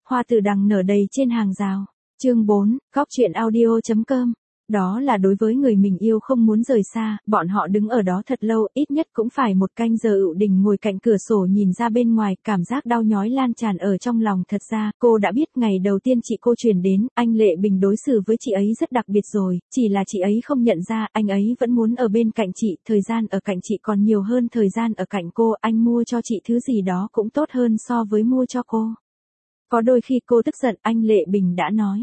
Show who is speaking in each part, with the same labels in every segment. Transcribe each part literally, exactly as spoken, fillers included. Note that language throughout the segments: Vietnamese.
Speaker 1: hoa từ đằng nở đầy trên hàng rào. Chương bốn, góc truyện audio chấm com. Đó là đối với người mình yêu không muốn rời xa, bọn họ đứng ở đó thật lâu, ít nhất cũng phải một canh giờ. Hữu Đình ngồi cạnh cửa sổ nhìn ra bên ngoài, cảm giác đau nhói lan tràn ở trong lòng. Thật ra, cô đã biết ngày đầu tiên chị cô truyền đến, anh Lệ Bình đối xử với chị ấy rất đặc biệt rồi, chỉ là chị ấy không nhận ra, anh ấy vẫn muốn ở bên cạnh chị, thời gian ở cạnh chị còn nhiều hơn thời gian ở cạnh cô, anh mua cho chị thứ gì đó cũng tốt hơn so với mua cho cô. Có đôi khi cô tức giận, anh Lệ Bình đã nói.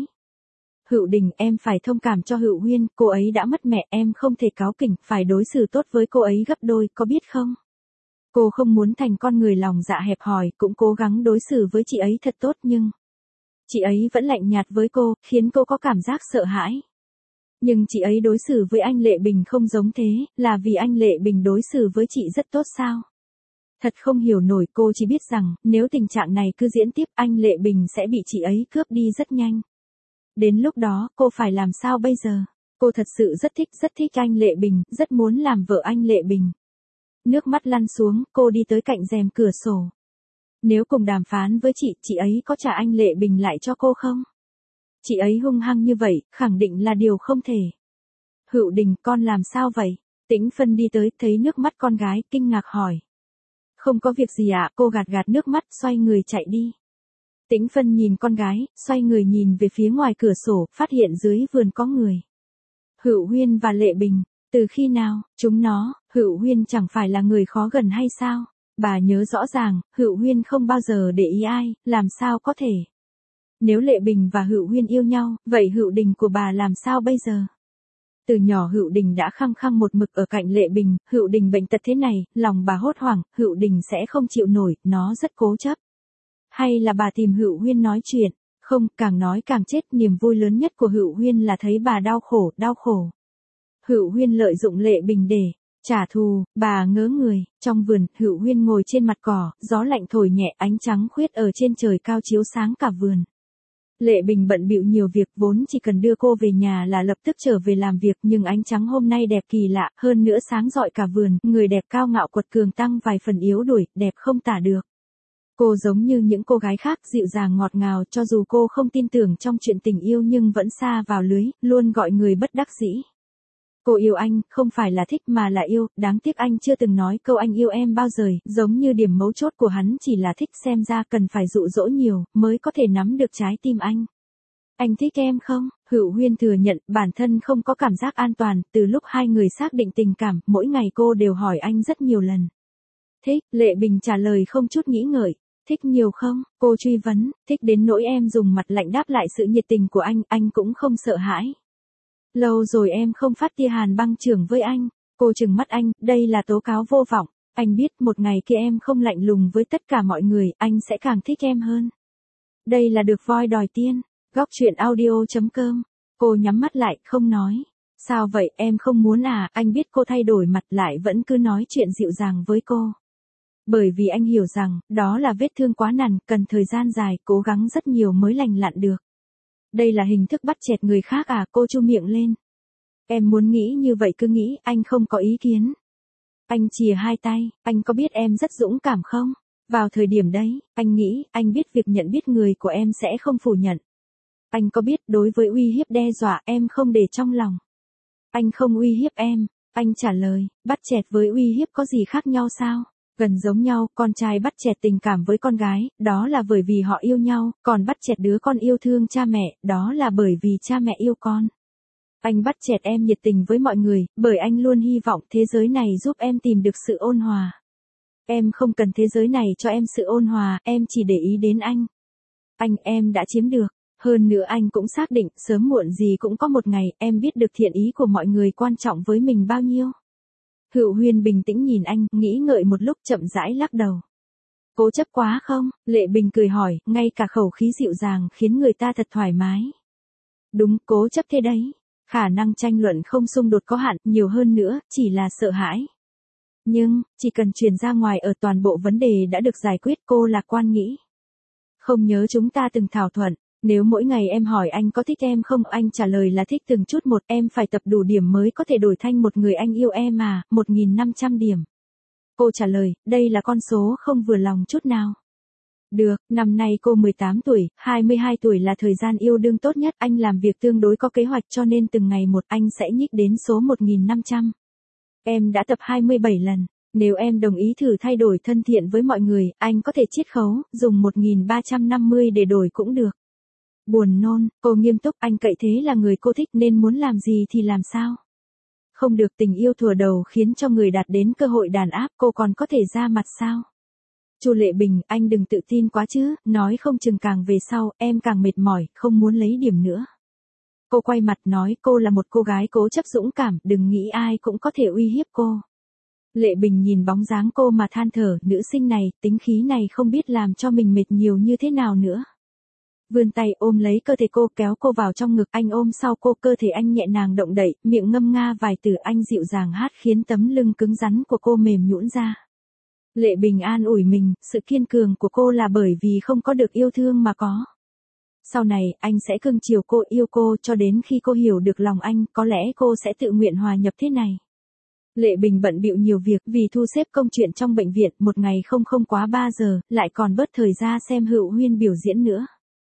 Speaker 1: Hữu Đình, em phải thông cảm cho Hữu Huyên, cô ấy đã mất mẹ, em không thể cáu kỉnh, phải đối xử tốt với cô ấy gấp đôi, có biết không? Cô không muốn thành con người lòng dạ hẹp hòi, cũng cố gắng đối xử với chị ấy thật tốt nhưng... Chị ấy vẫn lạnh nhạt với cô, khiến cô có cảm giác sợ hãi. Nhưng chị ấy đối xử với anh Lệ Bình không giống thế, là vì anh Lệ Bình đối xử với chị rất tốt sao? Thật không hiểu nổi, cô chỉ biết rằng, nếu tình trạng này cứ diễn tiếp, anh Lệ Bình sẽ bị chị ấy cướp đi rất nhanh. Đến lúc đó, cô phải làm sao bây giờ? Cô thật sự rất thích, rất thích anh Lệ Bình, rất muốn làm vợ anh Lệ Bình. Nước mắt lăn xuống, cô đi tới cạnh rèm cửa sổ. Nếu cùng đàm phán với chị, chị ấy có trả anh Lệ Bình lại cho cô không? Chị ấy hung hăng như vậy, khẳng định là điều không thể. Hữu Đình, con làm sao vậy? Tĩnh Phân đi tới, thấy nước mắt con gái, kinh ngạc hỏi. Không có việc gì ạ, cô gạt gạt nước mắt, xoay người chạy đi. Tĩnh Phân nhìn con gái, xoay người nhìn về phía ngoài cửa sổ, phát hiện dưới vườn có người. Hữu Huyên và Lệ Bình, từ khi nào, chúng nó, Hữu Huyên chẳng phải là người khó gần hay sao? Bà nhớ rõ ràng, Hữu Huyên không bao giờ để ý ai, làm sao có thể? Nếu Lệ Bình và Hữu Huyên yêu nhau, vậy Hữu Đình của bà làm sao bây giờ? Từ nhỏ Hữu Đình đã khăng khăng một mực ở cạnh Lệ Bình, Hữu Đình bệnh tật thế này, lòng bà hốt hoảng, Hữu Đình sẽ không chịu nổi, nó rất cố chấp. Hay là bà tìm Hữu Huyên nói chuyện? Không, càng nói càng chết, niềm vui lớn nhất của Hữu Huyên là thấy bà đau khổ, đau khổ. Hữu Huyên lợi dụng Lệ Bình để trả thù, bà ngớ người. Trong vườn, Hữu Huyên ngồi trên mặt cỏ, gió lạnh thổi nhẹ, ánh trắng khuyết ở trên trời cao chiếu sáng cả vườn. Lệ Bình bận bịu nhiều việc, vốn chỉ cần đưa cô về nhà là lập tức trở về làm việc, nhưng ánh trắng hôm nay đẹp kỳ lạ, hơn nữa sáng rọi cả vườn, người đẹp cao ngạo quật cường tăng vài phần yếu đuổi, đẹp không tả được. Cô giống như những cô gái khác, dịu dàng ngọt ngào, cho dù cô không tin tưởng trong chuyện tình yêu nhưng vẫn sa vào lưới, luôn gọi người bất đắc dĩ. Cô yêu anh, không phải là thích mà là yêu, đáng tiếc anh chưa từng nói câu anh yêu em bao giờ, giống như điểm mấu chốt của hắn chỉ là thích, xem ra cần phải dụ dỗ nhiều, mới có thể nắm được trái tim anh. Anh thích em không? Hữu Huyên thừa nhận, bản thân không có cảm giác an toàn, từ lúc hai người xác định tình cảm, mỗi ngày cô đều hỏi anh rất nhiều lần. Thích, Lệ Bình trả lời không chút nghĩ ngợi. Thích nhiều không? Cô truy vấn, thích đến nỗi em dùng mặt lạnh đáp lại sự nhiệt tình của anh, anh cũng không sợ hãi. Lâu rồi em không phát tia hàn băng trưởng với anh. Cô trừng mắt anh, đây là tố cáo vô vọng. Anh biết một ngày kia em không lạnh lùng với tất cả mọi người, anh sẽ càng thích em hơn. Đây là được voi đòi tiên. Góc truyện audio chấm com. Cô nhắm mắt lại, không nói. Sao vậy, em không muốn à? Anh biết cô thay đổi mặt lại vẫn cứ nói chuyện dịu dàng với cô. Bởi vì anh hiểu rằng, đó là vết thương quá nặng, cần thời gian dài, cố gắng rất nhiều mới lành lặn được. Đây là hình thức bắt chẹt người khác à? Cô chu miệng lên. Em muốn nghĩ như vậy cứ nghĩ, anh không có ý kiến. Anh chìa hai tay, anh có biết em rất dũng cảm không? Vào thời điểm đấy, anh nghĩ, anh biết việc nhận biết người của em sẽ không phủ nhận. Anh có biết đối với uy hiếp đe dọa em không để trong lòng. Anh không uy hiếp em, anh trả lời, bắt chẹt với uy hiếp có gì khác nhau sao? Gần giống nhau, con trai bắt chẹt tình cảm với con gái, đó là bởi vì họ yêu nhau, còn bắt chẹt đứa con yêu thương cha mẹ, đó là bởi vì cha mẹ yêu con. Anh bắt chẹt em nhiệt tình với mọi người, bởi anh luôn hy vọng thế giới này giúp em tìm được sự ôn hòa. Em không cần thế giới này cho em sự ôn hòa, em chỉ để ý đến anh. Anh em đã chiếm được, hơn nữa anh cũng xác định, sớm muộn gì cũng có một ngày, em biết được thiện ý của mọi người quan trọng với mình bao nhiêu. Hữu Huyên bình tĩnh nhìn anh, nghĩ ngợi một lúc chậm rãi lắc đầu. Cố chấp quá không? Lệ Bình cười hỏi, ngay cả khẩu khí dịu dàng khiến người ta thật thoải mái. Đúng, cố chấp thế đấy. Khả năng tranh luận không xung đột có hạn, nhiều hơn nữa, chỉ là sợ hãi. Nhưng, chỉ cần truyền ra ngoài ở toàn bộ vấn đề đã được giải quyết, cô lạc quan nghĩ. Không nhớ chúng ta từng thảo thuận. Nếu mỗi ngày em hỏi anh có thích em không, anh trả lời là thích từng chút một, em phải tập đủ điểm mới có thể đổi thành một người anh yêu em à, một nghìn năm trăm điểm. Cô trả lời, đây là con số không vừa lòng chút nào. Được, năm nay cô mười tám tuổi, hai mươi hai tuổi là thời gian yêu đương tốt nhất. Anh làm việc tương đối có kế hoạch cho nên từng ngày một anh sẽ nhích đến số một nghìn năm trăm. Em đã tập hai mươi bảy lần. Nếu em đồng ý thử thay đổi thân thiện với mọi người, anh có thể chiết khấu, dùng một nghìn ba trăm năm mươi để đổi cũng được. Buồn nôn, cô nghiêm túc, anh cậy thế là người cô thích nên muốn làm gì thì làm sao. Không được, tình yêu thuở đầu khiến cho người đạt đến cơ hội đàn áp, cô còn có thể ra mặt sao? Chu Lệ Bình, anh đừng tự tin quá chứ, nói không chừng càng về sau, em càng mệt mỏi, không muốn lấy điểm nữa. Cô quay mặt nói cô là một cô gái cố chấp dũng cảm, đừng nghĩ ai cũng có thể uy hiếp cô. Lệ Bình nhìn bóng dáng cô mà than thở, nữ sinh này, tính khí này không biết làm cho mình mệt nhiều như thế nào nữa. Vươn tay ôm lấy cơ thể cô, kéo cô vào trong ngực, anh ôm sau cô, cơ thể anh nhẹ nhàng động đậy, miệng ngâm nga vài từ anh dịu dàng hát khiến tấm lưng cứng rắn của cô mềm nhũn ra. Lệ Bình an ủi mình, sự kiên cường của cô là bởi vì không có được yêu thương mà có. Sau này, anh sẽ cưng chiều cô, yêu cô cho đến khi cô hiểu được lòng anh, có lẽ cô sẽ tự nguyện hòa nhập thế này. Lệ Bình bận bịu nhiều việc vì thu xếp công chuyện trong bệnh viện, một ngày không không quá ba giờ, lại còn bớt thời ra xem Hựu Huyên biểu diễn nữa.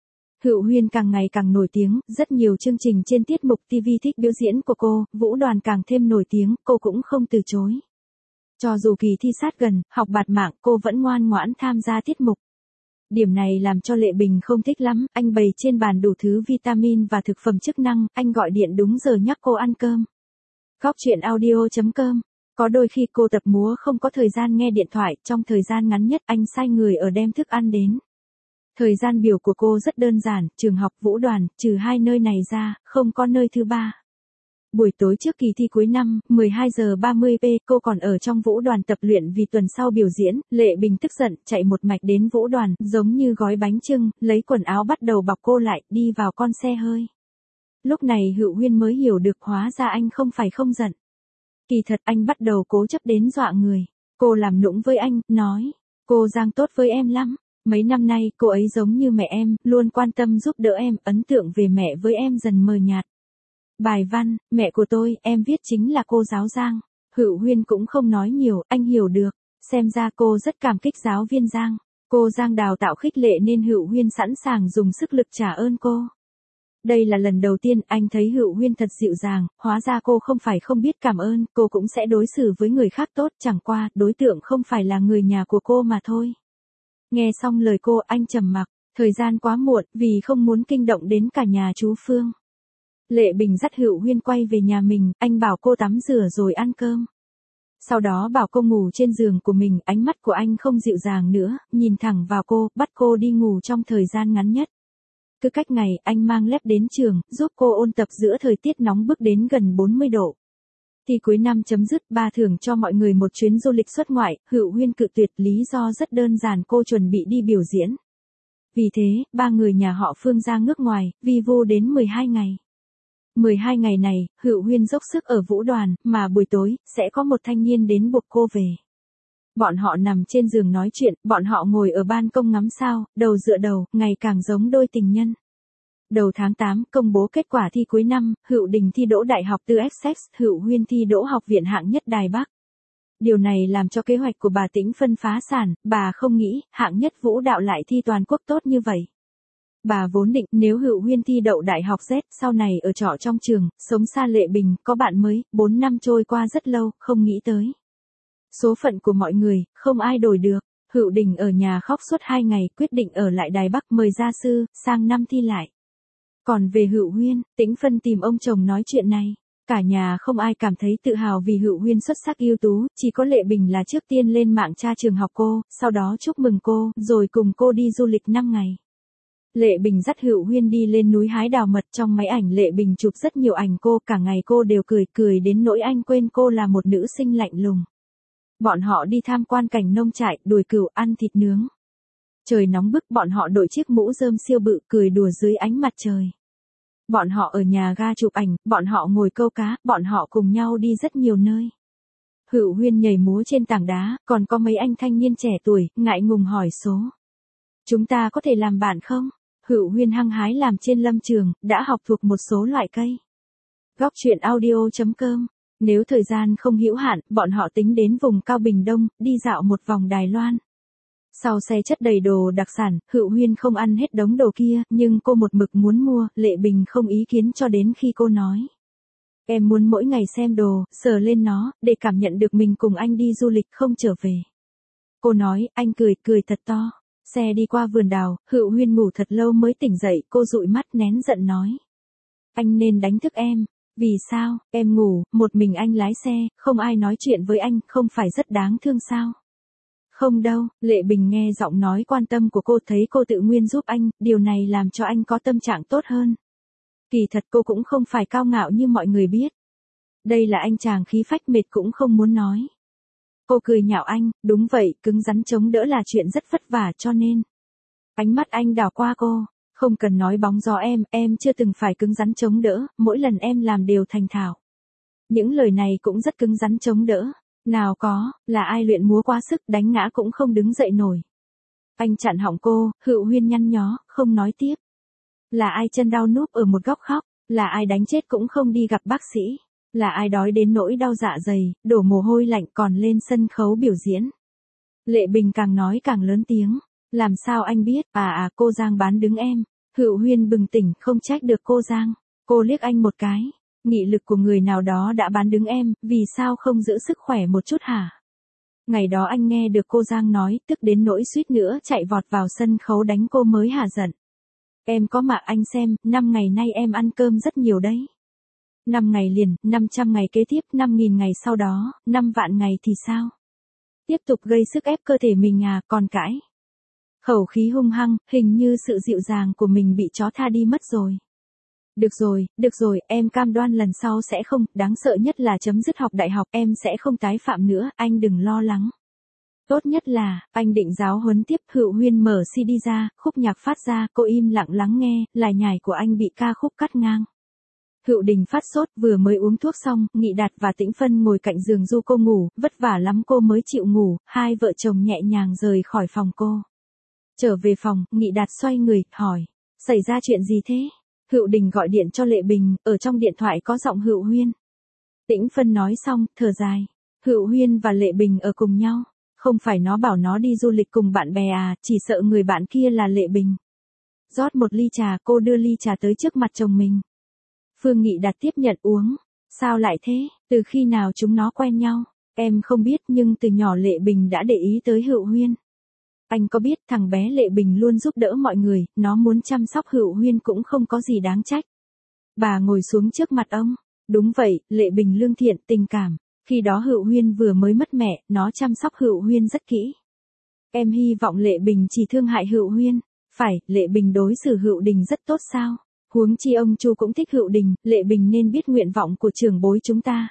Speaker 1: Hựu Huyên càng ngày càng nổi tiếng, rất nhiều chương trình trên tiết mục ti vi thích biểu diễn của cô, vũ đoàn càng thêm nổi tiếng, cô cũng không từ chối. Cho dù kỳ thi sát gần, học bạt mạng, cô vẫn ngoan ngoãn tham gia tiết mục. Điểm này làm cho Lệ Bình không thích lắm, anh bày trên bàn đủ thứ vitamin và thực phẩm chức năng, anh gọi điện đúng giờ nhắc cô ăn cơm. Góc truyện audio chấm com. Có đôi khi cô tập múa không có thời gian nghe điện thoại, trong thời gian ngắn nhất anh sai người ở đem thức ăn đến. Thời gian biểu của cô rất đơn giản, trường học, vũ đoàn, trừ hai nơi này ra, không có nơi thứ ba. Buổi tối trước kỳ thi cuối năm, mười hai giờ ba mươi p, cô còn ở trong vũ đoàn tập luyện vì tuần sau biểu diễn, Lệ Bình tức giận, chạy một mạch đến vũ đoàn, giống như gói bánh chưng, lấy quần áo bắt đầu bọc cô lại, đi vào con xe hơi. Lúc này Hựu Huyên mới hiểu được hóa ra anh không phải không giận. Kỳ thật anh bắt đầu cố chấp đến dọa người. Cô làm nũng với anh, nói, cô Giang tốt với em lắm. Mấy năm nay, cô ấy giống như mẹ em, luôn quan tâm giúp đỡ em, ấn tượng về mẹ với em dần mờ nhạt. Bài văn, mẹ của tôi, em viết chính là cô giáo Giang. Hựu Huyên cũng không nói nhiều, anh hiểu được. Xem ra cô rất cảm kích giáo viên Giang. Cô Giang đào tạo khích lệ nên Hựu Huyên sẵn sàng dùng sức lực trả ơn cô. Đây là lần đầu tiên anh thấy Hựu Huyên thật dịu dàng, hóa ra cô không phải không biết cảm ơn, cô cũng sẽ đối xử với người khác tốt, chẳng qua, đối tượng không phải là người nhà của cô mà thôi. Nghe xong lời cô, anh trầm mặc, thời gian quá muộn, vì không muốn kinh động đến cả nhà chú Phương. Lệ Bình dắt Hựu Huyên quay về nhà mình, anh bảo cô tắm rửa rồi ăn cơm. Sau đó bảo cô ngủ trên giường của mình, ánh mắt của anh không dịu dàng nữa, nhìn thẳng vào cô, bắt cô đi ngủ trong thời gian ngắn nhất. Cứ cách ngày, anh mang lép đến trường, giúp cô ôn tập giữa thời tiết nóng bức đến gần bốn mươi độ. Thi cuối năm chấm dứt, ba thưởng cho mọi người một chuyến du lịch xuất ngoại, Hựu Huyên cự tuyệt, lý do rất đơn giản, cô chuẩn bị đi biểu diễn. Vì thế, ba người nhà họ Phương ra nước ngoài, vi vu đến mười hai ngày. mười hai ngày này, Hựu Huyên dốc sức ở vũ đoàn, mà buổi tối, sẽ có một thanh niên đến buộc cô về. Bọn họ nằm trên giường nói chuyện, bọn họ ngồi ở ban công ngắm sao, đầu dựa đầu, ngày càng giống đôi tình nhân. Đầu tháng tám, công bố kết quả thi cuối năm, Hựu Đình thi đỗ đại học tư Essex, Hựu Huyên thi đỗ học viện hạng nhất Đài Bắc. Điều này làm cho kế hoạch của bà Tĩnh Phân phá sản, bà không nghĩ, hạng nhất vũ đạo lại thi toàn quốc tốt như vậy. Bà vốn định, nếu Hựu Huyên thi đậu đại học Z, sau này ở trọ trong trường, sống xa Lệ Bình, có bạn mới, bốn năm trôi qua rất lâu, không nghĩ tới. Số phận của mọi người, không ai đổi được. Hựu Đình ở nhà khóc suốt hai ngày, quyết định ở lại Đài Bắc mời gia sư, sang năm thi lại. Còn về Hựu Huyên, Tĩnh Phân tìm ông chồng nói chuyện này. Cả nhà không ai cảm thấy tự hào vì Hựu Huyên xuất sắc ưu tú, chỉ có Lệ Bình là trước tiên lên mạng tra trường học cô, sau đó chúc mừng cô, rồi cùng cô đi du lịch năm ngày. Lệ Bình dắt Hựu Huyên đi lên núi hái đào mật, trong máy ảnh Lệ Bình chụp rất nhiều ảnh cô, cả ngày cô đều cười, cười đến nỗi anh quên cô là một nữ sinh lạnh lùng. Bọn họ đi tham quan cảnh nông trại, đuổi cừu, ăn thịt nướng. Trời nóng bức, bọn họ đội chiếc mũ rơm siêu bự, cười đùa dưới ánh mặt trời. Bọn họ ở nhà ga chụp ảnh, bọn họ ngồi câu cá, bọn họ cùng nhau đi rất nhiều nơi. Hựu Huyên nhảy múa trên tảng đá, còn có mấy anh thanh niên trẻ tuổi, ngại ngùng hỏi số. Chúng ta có thể làm bạn không? Hựu Huyên hăng hái làm trên lâm trường, đã học thuộc một số loại cây. Góc truyện audio chấm com. Nếu thời gian không hữu hạn, bọn họ tính đến vùng cao Bình Đông, đi dạo một vòng Đài Loan. Sau xe chất đầy đồ đặc sản, Hựu Huyên không ăn hết đống đồ kia, nhưng cô một mực muốn mua, Lệ Bình không ý kiến cho đến khi cô nói. Em muốn mỗi ngày xem đồ, sờ lên nó, để cảm nhận được mình cùng anh đi du lịch không trở về. Cô nói, anh cười, cười thật to. Xe đi qua vườn đào, Hựu Huyên ngủ thật lâu mới tỉnh dậy, cô dụi mắt nén giận nói. Anh nên đánh thức em. Vì sao, em ngủ, một mình anh lái xe, không ai nói chuyện với anh, không phải rất đáng thương sao? Không đâu, Lệ Bình nghe giọng nói quan tâm của cô, thấy cô tự nguyện giúp anh, điều này làm cho anh có tâm trạng tốt hơn. Kỳ thật cô cũng không phải cao ngạo như mọi người biết. Đây là anh chàng khí phách mệt cũng không muốn nói. Cô cười nhạo anh, đúng vậy, cứng rắn chống đỡ là chuyện rất vất vả cho nên. Ánh mắt anh đảo qua cô, không cần nói bóng gió em, em chưa từng phải cứng rắn chống đỡ, mỗi lần em làm đều thành thạo. Những lời này cũng rất cứng rắn chống đỡ. Nào có, là ai luyện múa quá sức đánh ngã cũng không đứng dậy nổi. Anh chặn họng cô, Hựu Huyên nhăn nhó, không nói tiếp. Là ai chân đau núp ở một góc khóc, là ai đánh chết cũng không đi gặp bác sĩ, là ai đói đến nỗi đau dạ dày, đổ mồ hôi lạnh còn lên sân khấu biểu diễn. Lệ Bình càng nói càng lớn tiếng, làm sao anh biết, à à cô Giang bán đứng em. Hựu Huyên bừng tỉnh, không trách được cô Giang. Cô liếc anh một cái. Nghị lực của người nào đó đã bán đứng em, vì sao không giữ sức khỏe một chút hả? Ngày đó anh nghe được cô Giang nói, tức đến nỗi suýt nữa chạy vọt vào sân khấu đánh cô mới hả giận. Em có mà anh xem, năm ngày nay em ăn cơm rất nhiều đấy. Năm ngày liền, năm trăm ngày kế tiếp, năm nghìn ngày sau đó, năm vạn ngày thì sao? Tiếp tục gây sức ép cơ thể mình à, còn cãi. Khẩu khí hung hăng, hình như sự dịu dàng của mình bị chó tha đi mất rồi. Được rồi, được rồi, em cam đoan lần sau sẽ không, đáng sợ nhất là chấm dứt học đại học, em sẽ không tái phạm nữa, anh đừng lo lắng. Tốt nhất là, anh định giáo huấn tiếp. Hựu Huyên mở xê đê ra, khúc nhạc phát ra, cô im lặng lắng nghe, lải nhải của anh bị ca khúc cắt ngang. Hựu Đình phát sốt, vừa mới uống thuốc xong, Nghị Đạt và Tĩnh Phân ngồi cạnh giường du cô ngủ, vất vả lắm cô mới chịu ngủ, hai vợ chồng nhẹ nhàng rời khỏi phòng cô. Trở về phòng, Nghị Đạt xoay người, hỏi, xảy ra chuyện gì thế? Hựu Đình gọi điện cho Lệ Bình, ở trong điện thoại có giọng Hựu Huyên. Tĩnh Phân nói xong, thở dài. Hựu Huyên và Lệ Bình ở cùng nhau. Không phải nó bảo nó đi du lịch cùng bạn bè à, chỉ sợ người bạn kia là Lệ Bình. Rót một ly trà, cô đưa ly trà tới trước mặt chồng mình. Phương Nghị Đạt tiếp nhận uống. Sao lại thế, từ khi nào chúng nó quen nhau? Em không biết nhưng từ nhỏ Lệ Bình đã để ý tới Hựu Huyên. Anh có biết thằng bé Lệ Bình luôn giúp đỡ mọi người, nó muốn chăm sóc Hựu Huyên cũng không có gì đáng trách. Bà ngồi xuống trước mặt ông. Đúng vậy, Lệ Bình lương thiện, tình cảm. Khi đó Hựu Huyên vừa mới mất mẹ, nó chăm sóc Hựu Huyên rất kỹ. Em hy vọng Lệ Bình chỉ thương hại Hựu Huyên. Phải, Lệ Bình đối xử Hựu Đình rất tốt sao? Huống chi ông Chu cũng thích Hựu Đình, Lệ Bình nên biết nguyện vọng của trưởng bối chúng ta.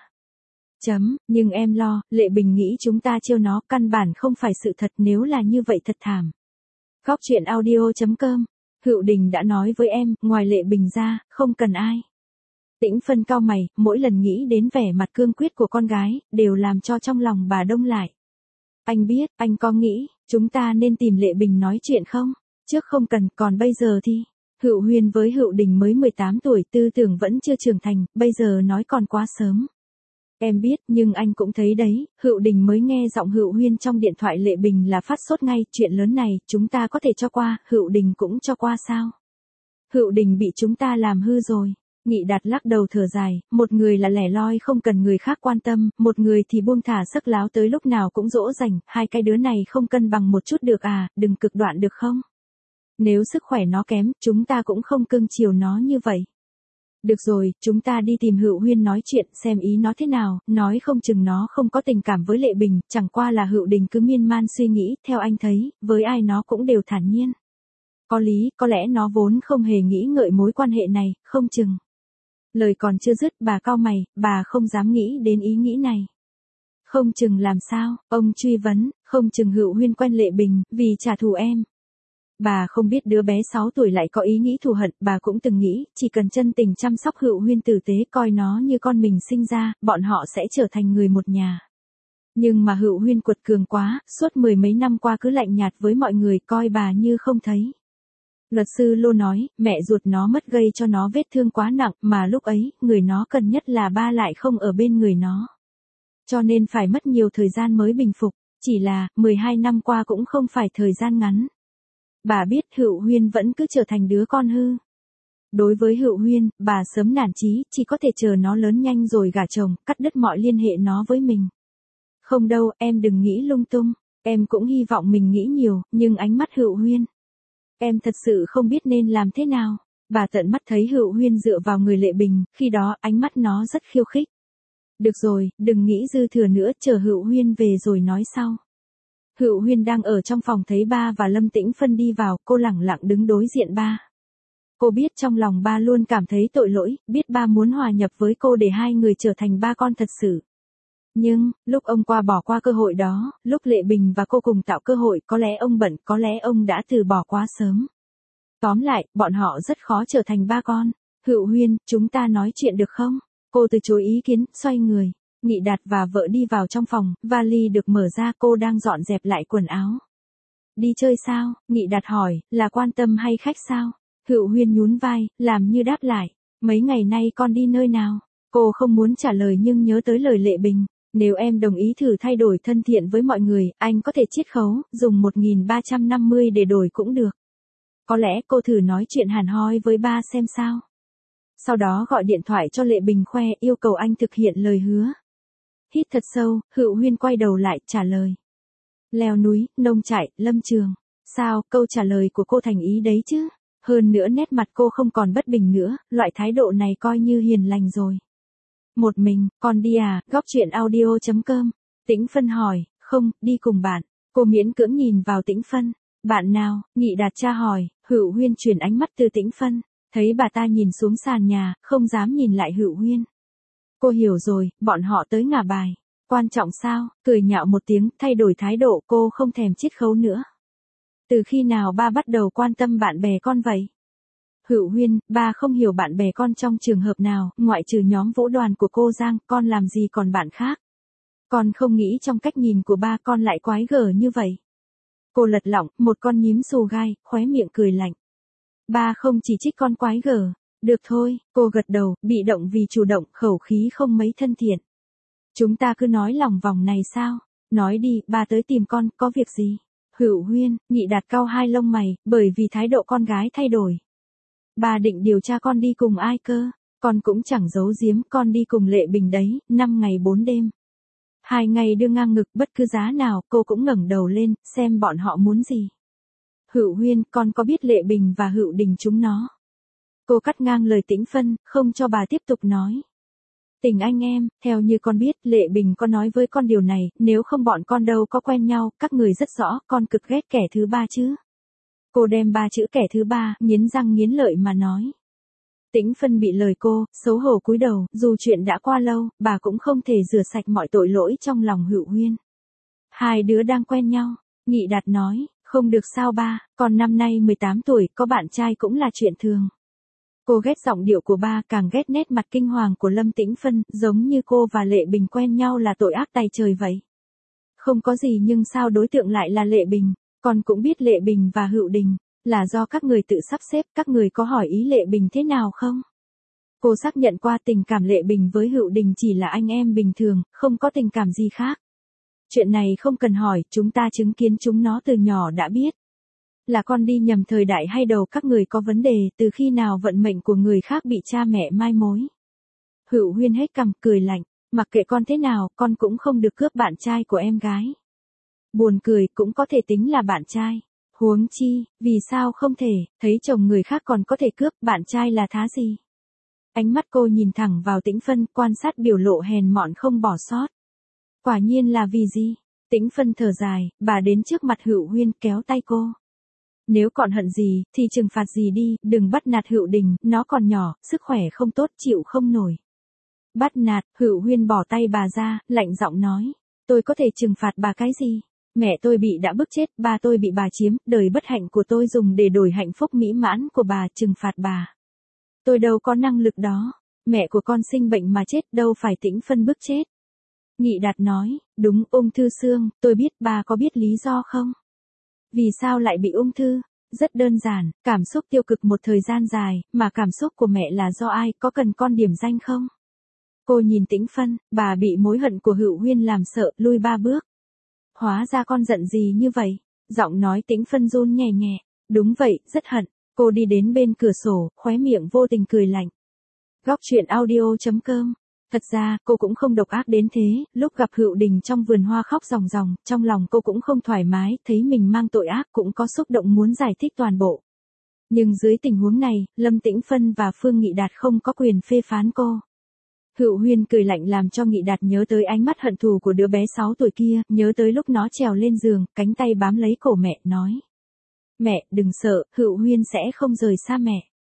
Speaker 1: Chấm, nhưng em lo, Lệ Bình nghĩ chúng ta trêu nó, căn bản không phải sự thật, nếu là như vậy thật thảm. Góc truyện audio chấm com. Hựu Đình đã nói với em, ngoài Lệ Bình ra, không cần ai. Tĩnh Phân cau mày, mỗi lần nghĩ đến vẻ mặt cương quyết của con gái, đều làm cho trong lòng bà đông lại. Anh biết, anh có nghĩ, chúng ta nên tìm Lệ Bình nói chuyện không? Trước không cần, còn bây giờ thì... Hựu Huyên với Hựu Đình mới mười tám tuổi, tư tưởng vẫn chưa trưởng thành, bây giờ nói còn quá sớm. Em biết, nhưng anh cũng thấy đấy, Hựu Đình mới nghe giọng Hựu Huyên trong điện thoại Lệ Bình là phát sốt ngay, chuyện lớn này, chúng ta có thể cho qua, Hựu Đình cũng cho qua sao? Hựu Đình bị chúng ta làm hư rồi. Nghị Đạt lắc đầu thở dài, một người là lẻ loi không cần người khác quan tâm, một người thì buông thả sắc láo tới lúc nào cũng dỗ dành, hai cái đứa này không cân bằng một chút được à, đừng cực đoan được không? Nếu sức khỏe nó kém, chúng ta cũng không cưng chiều nó như vậy. Được rồi, chúng ta đi tìm Hựu Huyên nói chuyện, xem ý nó thế nào, nói không chừng nó không có tình cảm với Lệ Bình, chẳng qua là Hựu Đình cứ miên man suy nghĩ, theo anh thấy, với ai nó cũng đều thản nhiên. Có lý, có lẽ nó vốn không hề nghĩ ngợi mối quan hệ này, không chừng. Lời còn chưa dứt, bà cau mày, bà không dám nghĩ đến ý nghĩ này. Không chừng làm sao, ông truy vấn, không chừng Hựu Huyên quen Lệ Bình, vì trả thù em. Bà không biết đứa bé sáu tuổi lại có ý nghĩ thù hận, bà cũng từng nghĩ, chỉ cần chân tình chăm sóc Hựu Huyên tử tế, coi nó như con mình sinh ra, bọn họ sẽ trở thành người một nhà. Nhưng mà Hựu Huyên quật cường quá, suốt mười mấy năm qua cứ lạnh nhạt với mọi người, coi bà như không thấy. Luật sư Lô nói, mẹ ruột nó mất gây cho nó vết thương quá nặng, mà lúc ấy, người nó cần nhất là ba lại không ở bên người nó. Cho nên phải mất nhiều thời gian mới bình phục. Chỉ là, mười hai năm qua cũng không phải thời gian ngắn. Bà biết Hữu Huyên vẫn cứ trở thành đứa con hư. Đối với Hữu Huyên, bà sớm nản chí, chỉ có thể chờ nó lớn nhanh rồi gả chồng, cắt đứt mọi liên hệ nó với mình. Không đâu, em đừng nghĩ lung tung. Em cũng hy vọng mình nghĩ nhiều, nhưng ánh mắt Hữu Huyên. Em thật sự không biết nên làm thế nào. Bà tận mắt thấy Hữu Huyên dựa vào người Lệ Bình, khi đó ánh mắt nó rất khiêu khích. Được rồi, đừng nghĩ dư thừa nữa, chờ Hữu Huyên về rồi nói sau. Hữu Huyên đang ở trong phòng thấy ba và Lâm Tĩnh Phân đi vào, cô lẳng lặng đứng đối diện ba. Cô biết trong lòng ba luôn cảm thấy tội lỗi, biết ba muốn hòa nhập với cô để hai người trở thành ba con thật sự. Nhưng, lúc ông qua bỏ qua cơ hội đó, lúc Lệ Bình và cô cùng tạo cơ hội, có lẽ ông bận, có lẽ ông đã từ bỏ quá sớm. Tóm lại, bọn họ rất khó trở thành ba con. Hữu Huyên, chúng ta nói chuyện được không? Cô từ chối ý kiến, xoay người. Nghị Đạt và vợ đi vào trong phòng, vali được mở ra, cô đang dọn dẹp lại quần áo. Đi chơi sao? Nghị Đạt hỏi, là quan tâm hay khách sao? Hữu Huyên nhún vai, làm như đáp lại. Mấy ngày nay con đi nơi nào? Cô không muốn trả lời nhưng nhớ tới lời Lệ Bình. Nếu em đồng ý thử thay đổi thân thiện với mọi người, anh có thể chiết khấu, dùng một nghìn ba trăm năm mươi để đổi cũng được. Có lẽ cô thử nói chuyện hàn hoi với ba xem sao. Sau đó gọi điện thoại cho Lệ Bình khoe yêu cầu anh thực hiện lời hứa. Hít thật sâu, Hữu Huyên quay đầu lại trả lời. Leo núi, nông trại, lâm trường. Sao, câu trả lời của cô thành ý đấy chứ? Hơn nữa nét mặt cô không còn bất bình nữa, loại thái độ này coi như hiền lành rồi. Một mình, con đi à, góc chuyện audio chấm com. Tĩnh Phân hỏi, không, đi cùng bạn. Cô miễn cưỡng nhìn vào Tĩnh Phân. Bạn nào? Nghị Đạt tra hỏi. Hữu Huyên chuyển ánh mắt từ Tĩnh Phân. Thấy bà ta nhìn xuống sàn nhà, không dám nhìn lại Hữu Huyên. Cô hiểu rồi, bọn họ tới ngả bài. Quan trọng sao? Cười nhạo một tiếng, thay đổi thái độ, cô không thèm chiết khấu nữa. Từ khi nào ba bắt đầu quan tâm bạn bè con vậy? Hữu Huyên, ba không hiểu bạn bè con trong trường hợp nào, ngoại trừ nhóm vũ đoàn của cô Giang, con làm gì còn bạn khác. Con không nghĩ trong cách nhìn của ba con lại quái gở như vậy. Cô lật lọng, một con nhím xù gai, khóe miệng cười lạnh. Ba không chỉ trích con quái gở. Được thôi, cô gật đầu, bị động vì chủ động, khẩu khí không mấy thân thiện. Chúng ta cứ nói lòng vòng này sao? Nói đi, ba tới tìm con, có việc gì? Hữu Huyên, Nghị Đạt cau hai lông mày, bởi vì thái độ con gái thay đổi. Ba định điều tra con đi cùng ai cơ? Con cũng chẳng giấu giếm, con đi cùng Lệ Bình đấy, năm ngày bốn đêm. Hai ngày đưa ngang ngực bất cứ giá nào, cô cũng ngẩng đầu lên, xem bọn họ muốn gì. Hữu Huyên, con có biết Lệ Bình và Hữu Đình chúng nó? Cô cắt ngang lời Tĩnh Phân, không cho bà tiếp tục nói. Tình anh em, theo như con biết, Lệ Bình có nói với con điều này, nếu không bọn con đâu có quen nhau, các người rất rõ, con cực ghét kẻ thứ ba chứ. Cô đem ba chữ kẻ thứ ba, nghiến răng nghiến lợi mà nói. Tĩnh Phân bị lời cô, xấu hổ cúi đầu, dù chuyện đã qua lâu, bà cũng không thể rửa sạch mọi tội lỗi trong lòng Hữu Huyên. Hai đứa đang quen nhau, Nghị Đạt nói, không được sao ba, con năm nay mười tám tuổi, có bạn trai cũng là chuyện thường. Cô ghét giọng điệu của ba, càng ghét nét mặt kinh hoàng của Lâm Tĩnh Phân, giống như cô và Lệ Bình quen nhau là tội ác tày trời vậy. Không có gì nhưng sao đối tượng lại là Lệ Bình, con cũng biết Lệ Bình và Hữu Đình, là do các người tự sắp xếp, các người có hỏi ý Lệ Bình thế nào không? Cô xác nhận qua tình cảm Lệ Bình với Hữu Đình chỉ là anh em bình thường, không có tình cảm gì khác. Chuyện này không cần hỏi, chúng ta chứng kiến chúng nó từ nhỏ đã biết. Là con đi nhầm thời đại hay đầu các người có vấn đề, từ khi nào vận mệnh của người khác bị cha mẹ mai mối. Hữu Huyên hết cằm, cười lạnh, mặc kệ con thế nào, con cũng không được cướp bạn trai của em gái. Buồn cười, cũng có thể tính là bạn trai. Huống chi, vì sao không thể, thấy chồng người khác còn có thể cướp, bạn trai là thá gì? Ánh mắt cô nhìn thẳng vào Tĩnh Phân, quan sát biểu lộ hèn mọn không bỏ sót. Quả nhiên là vì gì? Tĩnh Phân thở dài, bà đến trước mặt Hữu Huyên kéo tay cô. Nếu còn hận gì, thì trừng phạt gì đi, đừng bắt nạt Hữu Đình, nó còn nhỏ, sức khỏe không tốt, chịu không nổi. Bắt nạt, Hữu Huyên bỏ tay bà ra, lạnh giọng nói. Tôi có thể trừng phạt bà cái gì? Mẹ tôi bị đã bức chết, ba tôi bị bà chiếm, đời bất hạnh của tôi dùng để đổi hạnh phúc mỹ mãn của bà, trừng phạt bà. Tôi đâu có năng lực đó. Mẹ của con sinh bệnh mà chết, đâu phải Tĩnh Phân bức chết. Nghị Đạt nói, đúng, ung thư xương, tôi biết, bà có biết lý do không? Vì sao lại bị ung thư? Rất đơn giản, cảm xúc tiêu cực một thời gian dài, mà cảm xúc của mẹ là do ai, có cần con điểm danh không? Cô nhìn Tĩnh Phân, bà bị mối hận của Hữu Huyên làm sợ, lui ba bước. Hóa ra con giận gì như vậy? Giọng nói Tĩnh Phân run nhẹ nhẹ. Đúng vậy, rất hận. Cô đi đến bên cửa sổ, khóe miệng vô tình cười lạnh. Góc truyện audio chấm com. Thật ra, cô cũng không độc ác đến thế, lúc gặp Hựu Đình trong vườn hoa khóc ròng ròng, trong lòng cô cũng không thoải mái, thấy mình mang tội ác cũng có xúc động muốn giải thích toàn bộ. Nhưng dưới tình huống này, Lâm Tĩnh Phân và Phương Nghị Đạt không có quyền phê phán cô. Hựu Huyên cười lạnh làm cho Nghị Đạt nhớ tới ánh mắt hận thù của đứa bé sáu tuổi kia, nhớ tới lúc nó trèo lên giường, cánh tay bám lấy cổ mẹ, nói. Mẹ, đừng sợ, Hựu Huyên sẽ không rời xa mẹ.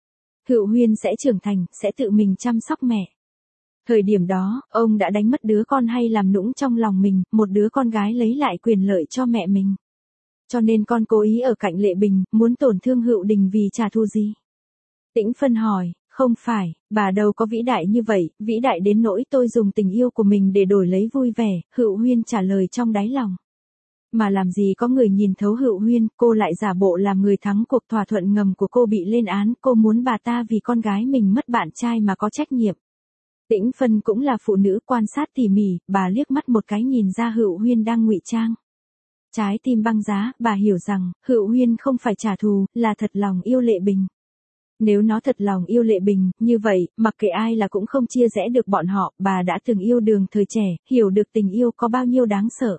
Speaker 1: Hựu Huyên sẽ trưởng thành, sẽ tự mình chăm sóc mẹ. Thời điểm đó, ông đã đánh mất đứa con hay làm nũng trong lòng mình, một đứa con gái lấy lại quyền lợi cho mẹ mình. Cho nên con cố ý ở cạnh Lệ Bình, muốn tổn thương Hựu Đình vì trả thù gì? Tĩnh Phân hỏi, không phải, bà đâu có vĩ đại như vậy, vĩ đại đến nỗi tôi dùng tình yêu của mình để đổi lấy vui vẻ, Hựu Huyên trả lời trong đáy lòng. Mà làm gì có người nhìn thấu Hựu Huyên, cô lại giả bộ làm người thắng cuộc thỏa thuận ngầm của cô bị lên án, cô muốn bà ta vì con gái mình mất bạn trai mà có trách nhiệm. Tĩnh Phân cũng là phụ nữ quan sát tỉ mỉ, bà liếc mắt một cái nhìn ra Hựu Huyên đang ngụy trang. Trái tim băng giá, bà hiểu rằng, Hựu Huyên không phải trả thù, là thật lòng yêu Lệ Bình. Nếu nó thật lòng yêu Lệ Bình, như vậy, mặc kệ ai là cũng không chia rẽ được bọn họ, bà đã từng yêu Đường thời trẻ, hiểu được tình yêu có bao nhiêu đáng sợ.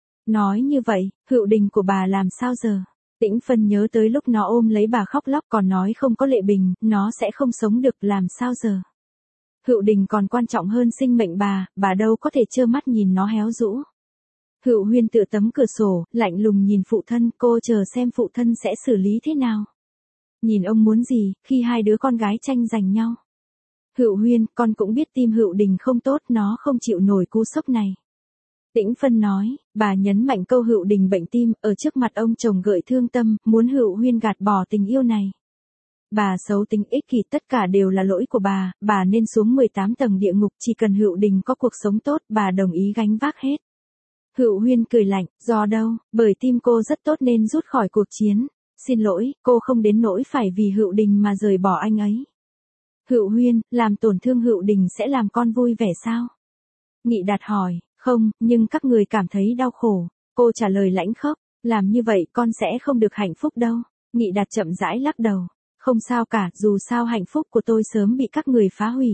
Speaker 1: Nói như vậy, Hựu Đình của bà làm sao giờ? Tĩnh Phân nhớ tới lúc nó ôm lấy bà khóc lóc còn nói không có Lệ Bình, nó sẽ không sống được, làm sao giờ? Hựu Đình còn quan trọng hơn sinh mệnh bà, bà đâu có thể trơ mắt nhìn nó héo rũ. Hựu Huyên tựa tấm cửa sổ, lạnh lùng nhìn phụ thân, cô chờ xem phụ thân sẽ xử lý thế nào. Nhìn ông muốn gì, khi hai đứa con gái tranh giành nhau. Hựu Huyên, con cũng biết tim Hựu Đình không tốt, nó không chịu nổi cú sốc này. Tĩnh Phân nói, bà nhấn mạnh câu Hựu Đình bệnh tim, ở trước mặt ông chồng gợi thương tâm, muốn Hựu Huyên gạt bỏ tình yêu này. Bà xấu tính ích kỷ, tất cả đều là lỗi của bà, bà nên xuống mười tám tầng địa ngục, chỉ cần Hựu Đình có cuộc sống tốt, bà đồng ý gánh vác hết. Hựu Huyên cười lạnh, do đâu, bởi tim cô rất tốt nên rút khỏi cuộc chiến. Xin lỗi, cô không đến nỗi phải vì Hựu Đình mà rời bỏ anh ấy. Hựu Huyên, làm tổn thương Hựu Đình sẽ làm con vui vẻ sao? Nghị Đạt hỏi, không, nhưng các người cảm thấy đau khổ. Cô trả lời lãnh khốc, làm như vậy con sẽ không được hạnh phúc đâu. Nghị Đạt chậm rãi lắc đầu, không sao cả, dù sao hạnh phúc của tôi sớm bị các người phá hủy.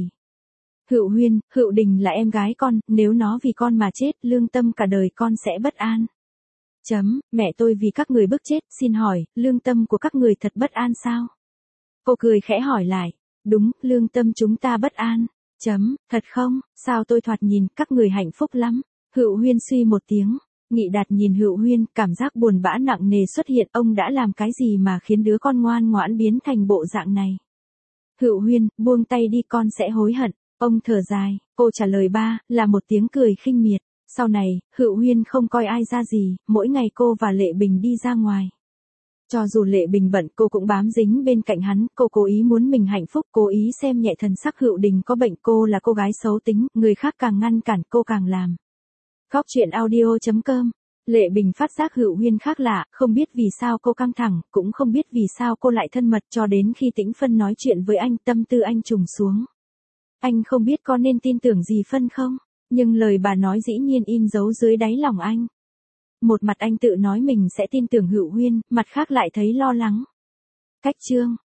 Speaker 1: Hựu Huyên, Hựu Đình là em gái con, nếu nó vì con mà chết, lương tâm cả đời con sẽ bất an. Chấm, mẹ tôi vì các người bức chết, xin hỏi, lương tâm của các người thật bất an sao? Cô cười khẽ hỏi lại, đúng, lương tâm chúng ta bất an. Chấm, thật không, sao tôi thoạt nhìn, các người hạnh phúc lắm. Hựu Huyên suy một tiếng, Nghị Đạt nhìn Hựu Huyên, cảm giác buồn bã nặng nề xuất hiện, ông đã làm cái gì mà khiến đứa con ngoan ngoãn biến thành bộ dạng này? Hựu Huyên, buông tay đi, con sẽ hối hận. Ông thở dài, cô trả lời ba, là một tiếng cười khinh miệt. Sau này, Hựu Huyên không coi ai ra gì, mỗi ngày cô và Lệ Bình đi ra ngoài. Cho dù Lệ Bình bận, cô cũng bám dính bên cạnh hắn, cô cố ý muốn mình hạnh phúc, cố ý xem nhẹ thần sắc Hựu Đình có bệnh, cô là cô gái xấu tính, người khác càng ngăn cản cô càng làm. Góc truyện audio chấm com. Lệ Bình phát giác Hựu Huyên khác lạ, không biết vì sao cô căng thẳng, cũng không biết vì sao cô lại thân mật, cho đến khi Tĩnh Phân nói chuyện với anh, tâm tư anh trùng xuống. Anh không biết có nên tin tưởng gì Phân không? Nhưng lời bà nói dĩ nhiên in dấu dưới đáy lòng anh. Một mặt anh tự nói mình sẽ tin tưởng Hựu Huyên, mặt khác lại thấy lo lắng. Cách chương